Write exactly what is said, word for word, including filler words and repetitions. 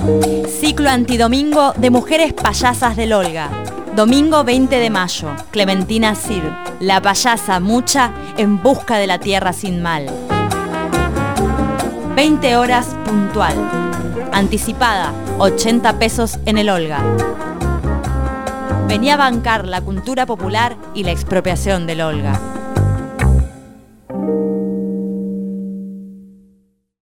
Ciclo antidomingo de mujeres payasas del Olga. Domingo veinte de mayo, Clementina Sir, la payasa mucha en busca de la tierra sin mal. veinte horas puntual. Anticipada, ochenta pesos en el Olga. Venía a bancar la cultura popular y la expropiación del Olga.